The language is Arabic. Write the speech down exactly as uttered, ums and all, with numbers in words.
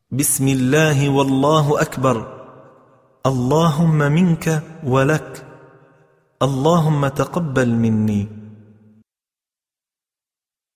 بسم الله والله أكبر. اللهم منك ولك. اللهم تقبل مني.